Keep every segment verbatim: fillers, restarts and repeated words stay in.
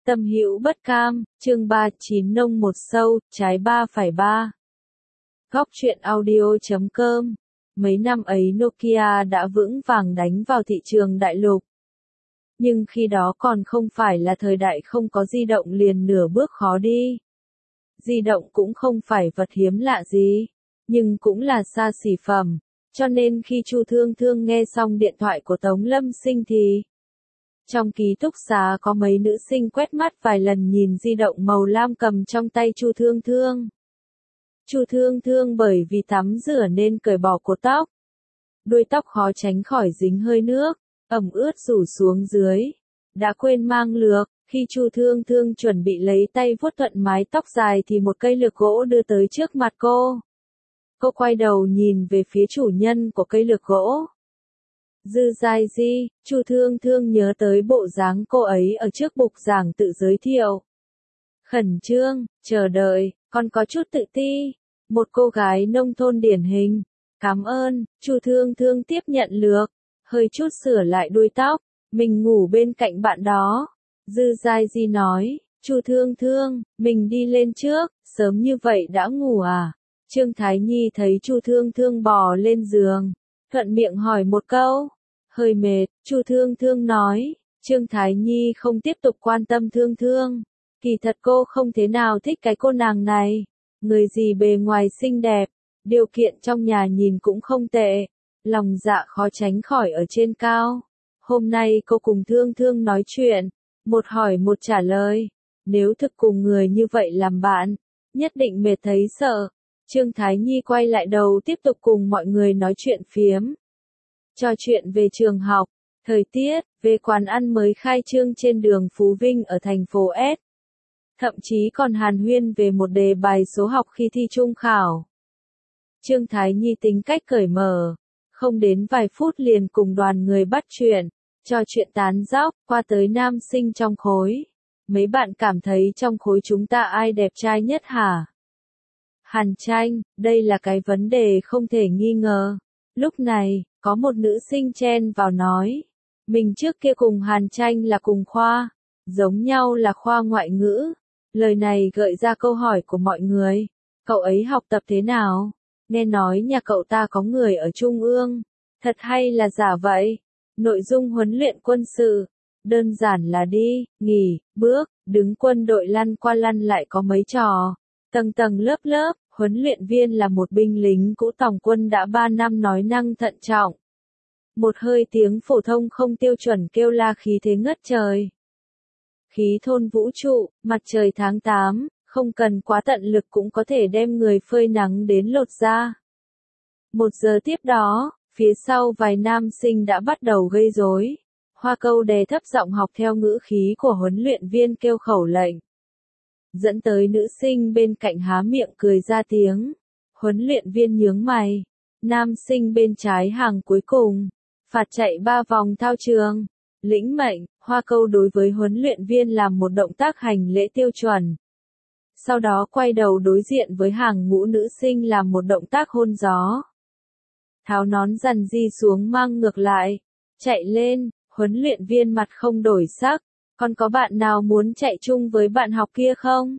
Tâm hữu bất cam, chương ba chín nông một sâu, trái ba phẩy ba. Góc truyện audio chấm com. Mấy năm ấy Nokia đã vững vàng đánh vào thị trường đại lục. Nhưng khi đó còn không phải là thời đại không có di động liền nửa bước khó đi. Di động cũng không phải vật hiếm lạ gì, nhưng cũng là xa xỉ phẩm, cho nên khi Chu Thương Thương nghe xong điện thoại của Tống Lâm Sinh thì trong ký túc xá có mấy nữ sinh quét mắt vài lần nhìn di động màu lam cầm trong tay Chu Thương Thương. Chu Thương Thương bởi vì tắm rửa nên cởi bỏ cột tóc. Đuôi tóc khó tránh khỏi dính hơi nước, ẩm ướt rủ xuống dưới. Đã quên mang lược, khi Chu Thương Thương chuẩn bị lấy tay vuốt thuận mái tóc dài thì một cây lược gỗ đưa tới trước mặt cô. Cô quay đầu nhìn về phía chủ nhân của cây lược gỗ. Dư Giai Di, Chu Thương Thương nhớ tới bộ dáng cô ấy ở trước bục giảng tự giới thiệu. Khẩn trương, chờ đợi, còn có chút tự ti. Một cô gái nông thôn điển hình. Cảm ơn, Chu Thương Thương tiếp nhận lược, hơi chút sửa lại đuôi tóc. Mình ngủ bên cạnh bạn đó. Dư Giai Di nói, Chu Thương Thương, mình đi lên trước, sớm như vậy đã ngủ à? Trương Thái Nhi thấy Chu Thương Thương bò lên giường, thuận miệng hỏi một câu. Hơi mệt, Chu Thương Thương nói. Trương Thái Nhi không tiếp tục quan tâm Thương Thương. Kỳ thật cô không thế nào thích cái cô nàng này. Người gì bề ngoài xinh đẹp, điều kiện trong nhà nhìn cũng không tệ. Lòng dạ khó tránh khỏi ở trên cao. Hôm nay cô cùng Thương Thương nói chuyện, một hỏi một trả lời. Nếu thực cùng người như vậy làm bạn, nhất định mệt thấy sợ. Trương Thái Nhi quay lại đầu tiếp tục cùng mọi người nói chuyện phiếm. Trò chuyện về trường học, thời tiết, về quán ăn mới khai trương trên đường Phú Vinh ở thành phố S. Thậm chí còn hàn huyên về một đề bài số học khi thi trung khảo. Trương Thái Nhi tính cách cởi mở, không đến vài phút liền cùng đoàn người bắt chuyện, trò chuyện tán dóc, qua tới nam sinh trong khối. Mấy bạn cảm thấy trong khối chúng ta ai đẹp trai nhất hả? Hàn Tranh, đây là cái vấn đề không thể nghi ngờ. Lúc này, có một nữ sinh chen vào nói. Mình trước kia cùng Hàn Tranh là cùng khoa, giống nhau là khoa ngoại ngữ. Lời này gợi ra câu hỏi của mọi người. Cậu ấy học tập thế nào? Nghe nói nhà cậu ta có người ở Trung ương. Thật hay là giả vậy? Nội dung huấn luyện quân sự. Đơn giản là đi, nghỉ, bước, đứng quân đội lăn qua lăn lại có mấy trò. Tầng tầng lớp lớp, huấn luyện viên là một binh lính cũ tòng quân đã ba năm nói năng thận trọng. Một hơi tiếng phổ thông không tiêu chuẩn kêu la khí thế ngất trời. Khí thôn vũ trụ, mặt trời tháng tám, không cần quá tận lực cũng có thể đem người phơi nắng đến lột da. Một giờ tiếp đó, phía sau vài nam sinh đã bắt đầu gây rối. Hoa Câu đè thấp giọng học theo ngữ khí của huấn luyện viên kêu khẩu lệnh. Dẫn tới nữ sinh bên cạnh há miệng cười ra tiếng. Huấn luyện viên nhướng mày. Nam sinh bên trái hàng cuối cùng. Phạt chạy ba vòng thao trường. Lĩnh mệnh, Hoa Câu đối với huấn luyện viên làm một động tác hành lễ tiêu chuẩn. Sau đó quay đầu đối diện với hàng ngũ nữ sinh làm một động tác hôn gió. Tháo nón rằn di xuống mang ngược lại. Chạy lên, huấn luyện viên mặt không đổi sắc. Còn có bạn nào muốn chạy chung với bạn học kia không?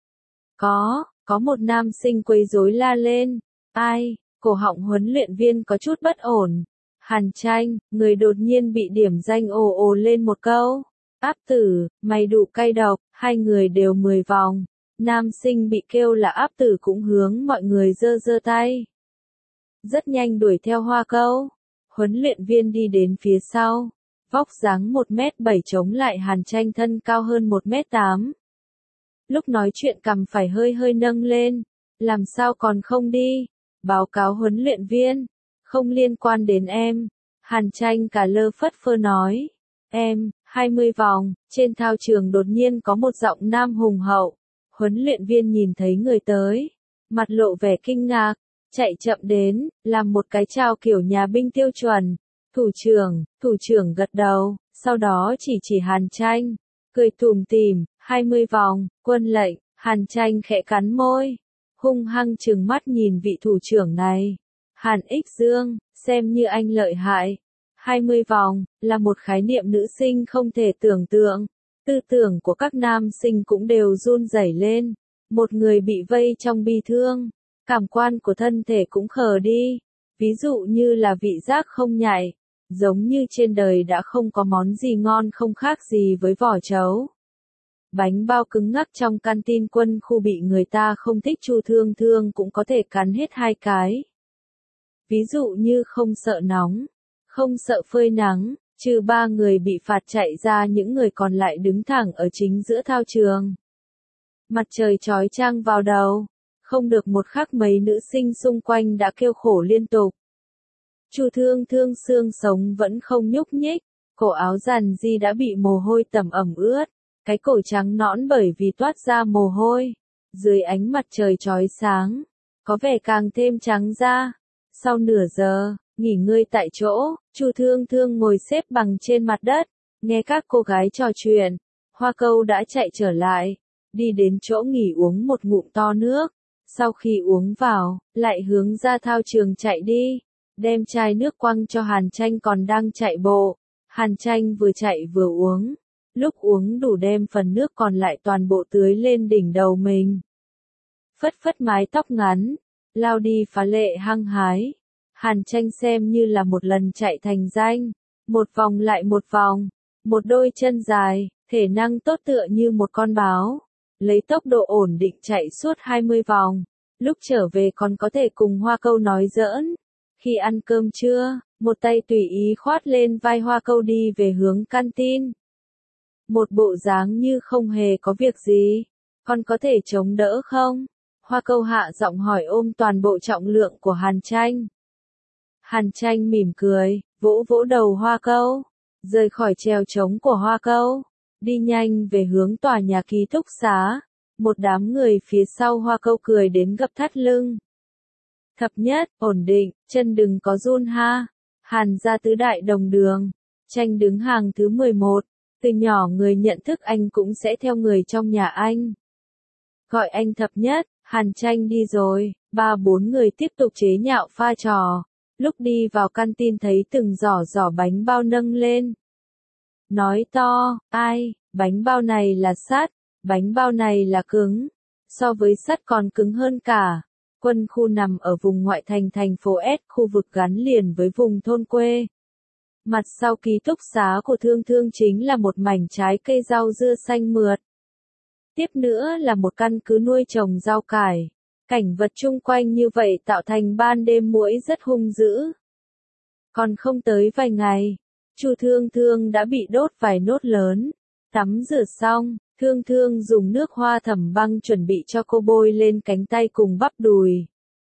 Có, có một nam sinh quấy rối la lên. Ai, cổ họng huấn luyện viên có chút bất ổn. Hàn Tranh, người đột nhiên bị điểm danh ồ ồ lên một câu. Áp tử, mày đủ cay độc, hai người đều mười vòng. Nam sinh bị kêu là áp tử cũng hướng mọi người giơ giơ tay. Rất nhanh đuổi theo Hoa Câu. Huấn luyện viên đi đến phía sau. Vóc dáng một mét bảy chống lại Hàn Tranh thân cao hơn một mét tám. Lúc nói chuyện cằm phải hơi hơi nâng lên. Làm sao còn không đi? Báo cáo huấn luyện viên. Không liên quan đến em. Hàn Tranh cả lơ phất phơ nói. Em, hai mươi vòng, trên thao trường đột nhiên có một giọng nam hùng hậu. Huấn luyện viên nhìn thấy người tới. Mặt lộ vẻ kinh ngạc. Chạy chậm đến, làm một cái chào kiểu nhà binh tiêu chuẩn. Thủ trưởng, thủ trưởng gật đầu, sau đó chỉ chỉ Hàn Tranh. Cười tủm tỉm, hai mươi vòng, quân lệnh, Hàn Tranh khẽ cắn môi. Hung hăng trừng mắt nhìn vị thủ trưởng này. Hàn Ích Dương, xem như anh lợi hại. hai mươi vòng, là một khái niệm nữ sinh không thể tưởng tượng. Tư tưởng của các nam sinh cũng đều run rẩy lên. Một người bị vây trong bi thương, cảm quan của thân thể cũng khờ đi. Ví dụ như là vị giác không nhạy, giống như trên đời đã không có món gì ngon không khác gì với vỏ trấu. Bánh bao cứng ngắc trong canteen quân khu bị người ta không thích Chu Thương Thương cũng có thể cắn hết hai cái. Ví dụ như không sợ nóng, không sợ phơi nắng, trừ ba người bị phạt chạy ra những người còn lại đứng thẳng ở chính giữa thao trường. Mặt trời chói chang vào đầu, không được một khắc mấy nữ sinh xung quanh đã kêu khổ liên tục. Chu Thương Thương xương sống vẫn không nhúc nhích, cổ áo giàn di đã bị mồ hôi tẩm ẩm ướt, cái cổ trắng nõn bởi vì toát ra mồ hôi, dưới ánh mặt trời chói sáng, có vẻ càng thêm trắng da. Sau nửa giờ, nghỉ ngơi tại chỗ, Chu Thương Thương ngồi xếp bằng trên mặt đất, nghe các cô gái trò chuyện. Hoa Câu đã chạy trở lại, đi đến chỗ nghỉ uống một ngụm to nước, sau khi uống vào, lại hướng ra thao trường chạy đi, đem chai nước quăng cho Hàn Tranh còn đang chạy bộ. Hàn Tranh vừa chạy vừa uống, lúc uống đủ đem phần nước còn lại toàn bộ tưới lên đỉnh đầu mình. Phất phất mái tóc ngắn, lao đi phá lệ hăng hái. Hàn Tranh xem như là một lần chạy thành danh, một vòng lại một vòng, một đôi chân dài, thể năng tốt tựa như một con báo, lấy tốc độ ổn định chạy suốt hai mươi vòng, lúc trở về còn có thể cùng Hoa Câu nói giỡn. Khi ăn cơm trưa, một tay tùy ý khoát lên vai Hoa Câu đi về hướng canteen. Một bộ dáng như không hề có việc gì, con có thể chống đỡ không? Hoa Câu hạ giọng hỏi ôm toàn bộ trọng lượng của Hàn Tranh. Hàn Tranh mỉm cười, vỗ vỗ đầu Hoa Câu, rời khỏi chèo trống của Hoa Câu, đi nhanh về hướng tòa nhà ký túc xá. Một đám người phía sau Hoa Câu cười đến gập thắt lưng. Thập nhất, ổn định, chân đừng có run ha. Hàn gia tứ đại đồng đường, Tranh đứng hàng thứ mười một, từ nhỏ người nhận thức anh cũng sẽ theo người trong nhà anh. Gọi anh thập nhất, Hàn Tranh đi rồi, ba bốn người tiếp tục chế nhạo pha trò. Lúc đi vào canteen thấy từng giỏ giỏ bánh bao nâng lên. Nói to, ai, bánh bao này là sắt, bánh bao này là cứng, so với sắt còn cứng hơn cả. Quân khu nằm ở vùng ngoại thành thành phố S, khu vực gắn liền với vùng thôn quê. Mặt sau ký túc xá của Thương Thương chính là một mảnh trái cây rau dưa xanh mượt. Tiếp nữa là một căn cứ nuôi trồng rau cải. Cảnh vật chung quanh như vậy tạo thành ban đêm muỗi rất hung dữ. Còn không tới vài ngày, Chu Thương Thương đã bị đốt vài nốt lớn. Tắm rửa xong, Thương Thương dùng nước hoa thẩm băng chuẩn bị cho cô bôi lên cánh tay cùng bắp đùi.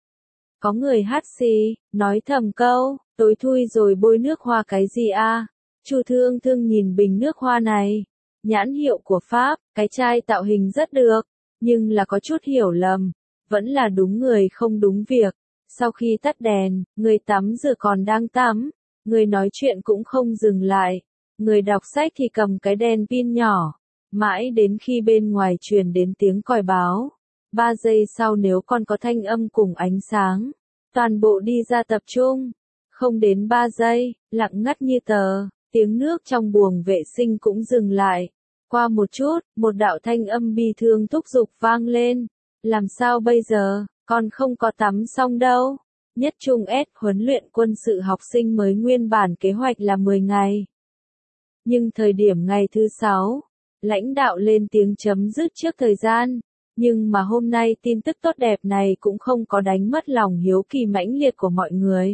Có người hát xì, nói thầm câu, tối thui rồi bôi nước hoa cái gì a? Chu Thương Thương nhìn bình nước hoa này, nhãn hiệu của Pháp, cái chai tạo hình rất được, nhưng là có chút hiểu lầm, vẫn là đúng người không đúng việc. Sau khi tắt đèn, người tắm rửa còn đang tắm, người nói chuyện cũng không dừng lại, người đọc sách thì cầm cái đèn pin nhỏ, mãi đến khi bên ngoài truyền đến tiếng còi báo. Ba giây sau nếu còn có thanh âm cùng ánh sáng, toàn bộ đi ra tập trung. Không đến ba giây, lặng ngắt như tờ, tiếng nước trong buồng vệ sinh cũng dừng lại. Qua một chút, một đạo thanh âm bi thương thúc giục vang lên. Làm sao bây giờ, con không có tắm xong đâu. Nhất trung S huấn luyện quân sự học sinh mới nguyên bản kế hoạch là mười ngày. Nhưng thời điểm ngày thứ sáu, lãnh đạo lên tiếng chấm dứt trước thời gian. Nhưng mà hôm nay tin tức tốt đẹp này cũng không có đánh mất lòng hiếu kỳ mãnh liệt của mọi người.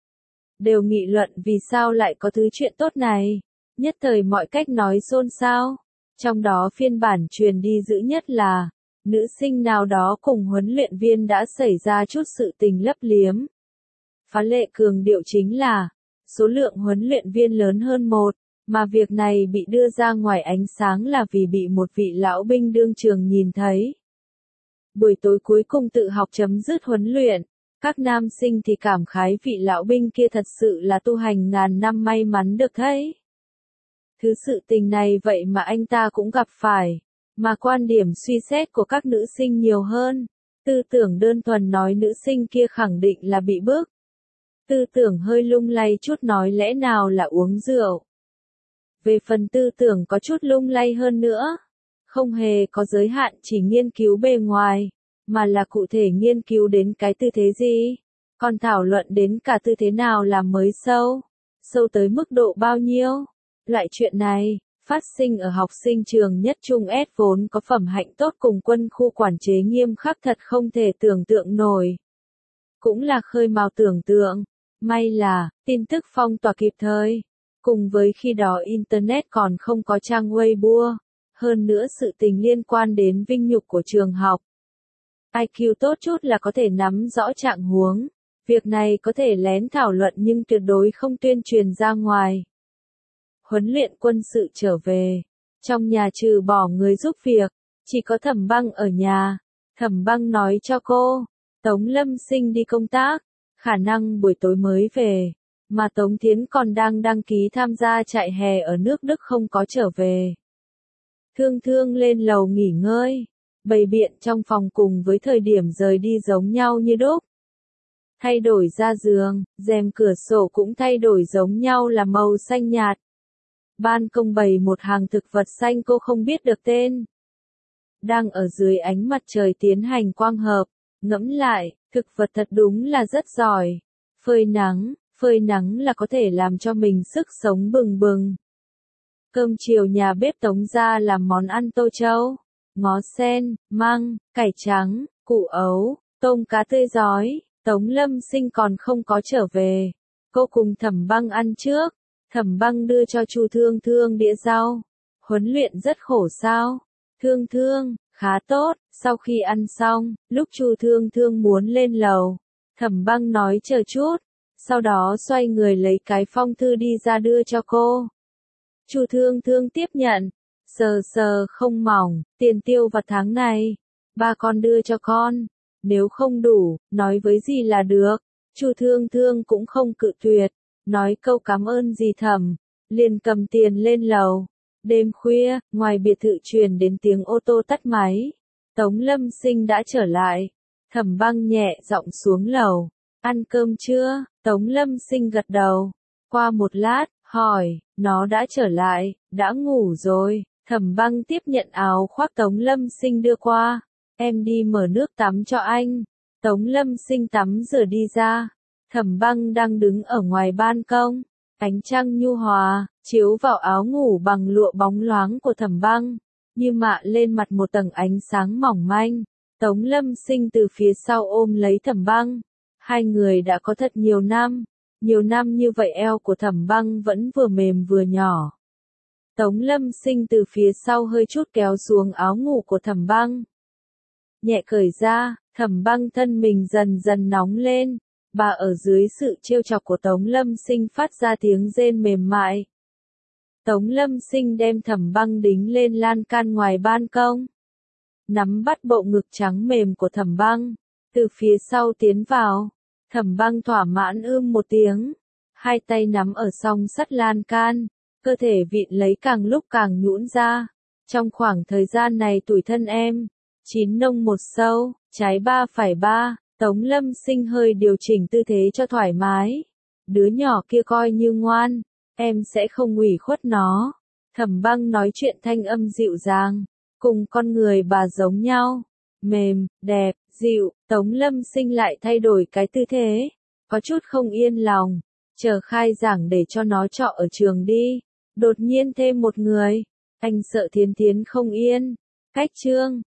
Đều nghị luận vì sao lại có thứ chuyện tốt này. Nhất thời mọi cách nói xôn xao. Trong đó phiên bản truyền đi dữ nhất là nữ sinh nào đó cùng huấn luyện viên đã xảy ra chút sự tình lấp liếm. Phá lệ cường điệu chính là số lượng huấn luyện viên lớn hơn một, mà việc này bị đưa ra ngoài ánh sáng là vì bị một vị lão binh đương trường nhìn thấy. Buổi tối cuối cùng tự học chấm dứt huấn luyện, các nam sinh thì cảm khái vị lão binh kia thật sự là tu hành ngàn năm may mắn được thấy. Thứ sự tình này vậy mà anh ta cũng gặp phải, mà quan điểm suy xét của các nữ sinh nhiều hơn. Tư tưởng đơn thuần nói nữ sinh kia khẳng định là bị bức. Tư tưởng hơi lung lay chút nói lẽ nào là uống rượu. Về phần tư tưởng có chút lung lay hơn nữa. Không hề có giới hạn chỉ nghiên cứu bề ngoài, mà là cụ thể nghiên cứu đến cái tư thế gì. Còn thảo luận đến cả tư thế nào là mới sâu. Sâu tới mức độ bao nhiêu. Loại chuyện này, phát sinh ở học sinh trường nhất trung S vốn có phẩm hạnh tốt cùng quân khu quản chế nghiêm khắc thật không thể tưởng tượng nổi. Cũng là khơi mào tưởng tượng. May là, tin tức phong tỏa kịp thời. Cùng với khi đó Internet còn không có trang Weibo. Hơn nữa sự tình liên quan đến vinh nhục của trường học. i kiu tốt chút là có thể nắm rõ trạng huống. Việc này có thể lén thảo luận nhưng tuyệt đối không tuyên truyền ra ngoài. Huấn luyện quân sự trở về. Trong nhà trừ bỏ người giúp việc, chỉ có Thẩm Băng ở nhà. Thẩm Băng nói cho cô, Tống Lâm Sinh đi công tác, khả năng buổi tối mới về, mà Tống Thiến còn đang đăng ký tham gia trại hè ở nước Đức không có trở về. Thương Thương lên lầu nghỉ ngơi, bày biện trong phòng cùng với thời điểm rời đi giống nhau như đúc. Thay đổi ra giường, rèm cửa sổ cũng thay đổi giống nhau là màu xanh nhạt. Ban công bày một hàng thực vật xanh cô không biết được tên. Đang ở dưới ánh mặt trời tiến hành quang hợp, ngẫm lại, thực vật thật đúng là rất giỏi. Phơi nắng, phơi nắng là có thể làm cho mình sức sống bừng bừng. Cơm chiều nhà bếp Tống gia làm món ăn tô châu, ngó sen, măng, cải trắng, củ ấu, tôm cá tươi giói. Tống Lâm Sinh còn không có trở về. Cô cùng Thẩm Băng ăn trước. Thẩm Băng đưa cho Chu Thương Thương đĩa rau. Huấn luyện rất khổ sao? Thương Thương, khá tốt. Sau khi ăn xong, lúc Chu Thương Thương muốn lên lầu, Thẩm Băng nói chờ chút. Sau đó xoay người lấy cái phong thư đi ra đưa cho cô. Chu Thương Thương tiếp nhận. Sờ sờ không mỏng, tiền tiêu vặt tháng này. Ba con đưa cho con. Nếu không đủ, nói với gì là được. Chu Thương Thương cũng không cự tuyệt. Nói câu cảm ơn dì Thẩm, liền cầm tiền lên lầu. Đêm khuya, ngoài biệt thự truyền đến tiếng ô tô tắt máy. Tống Lâm Sinh đã trở lại. Thẩm Băng nhẹ giọng xuống lầu. Ăn cơm chưa? Tống Lâm Sinh gật đầu. Qua một lát, hỏi, nó đã trở lại, đã ngủ rồi. Thẩm Băng tiếp nhận áo khoác Tống Lâm Sinh đưa qua. Em đi mở nước tắm cho anh. Tống Lâm Sinh tắm rửa đi ra. Thẩm Băng đang đứng ở ngoài ban công. Ánh trăng nhu hòa, chiếu vào áo ngủ bằng lụa bóng loáng của Thẩm Băng. Như mạ lên mặt một tầng ánh sáng mỏng manh. Tống Lâm Sinh từ phía sau ôm lấy Thẩm Băng. Hai người đã có thật nhiều năm. Nhiều năm như vậy eo của Thẩm Băng vẫn vừa mềm vừa nhỏ. Tống Lâm Sinh từ phía sau hơi chút kéo xuống áo ngủ của Thẩm Băng. Nhẹ cởi ra, Thẩm Băng thân mình dần dần nóng lên. Bà ở dưới sự trêu chọc của Tống Lâm Sinh phát ra tiếng rên mềm mại. Tống Lâm Sinh đem Thẩm Băng đính lên lan can ngoài ban công. Nắm bắt bộ ngực trắng mềm của Thẩm Băng. Từ phía sau tiến vào. Thẩm Băng thỏa mãn ưm một tiếng. Hai tay nắm ở song sắt lan can. Cơ thể vịn lấy càng lúc càng nhũn ra. Trong khoảng thời gian này tủi thân em. Chín nông một sâu, trái ba phẩy ba. Tống Lâm Sinh hơi điều chỉnh tư thế cho thoải mái. Đứa nhỏ kia coi như ngoan, em sẽ không ủy khuất nó. Thẩm Băng nói chuyện thanh âm dịu dàng, cùng con người bà giống nhau. Mềm, đẹp, dịu, Tống Lâm Sinh lại thay đổi cái tư thế. Có chút không yên lòng, chờ khai giảng để cho nó trọ ở trường đi. Đột nhiên thêm một người, anh sợ Thiến Thiến không yên. Cách chương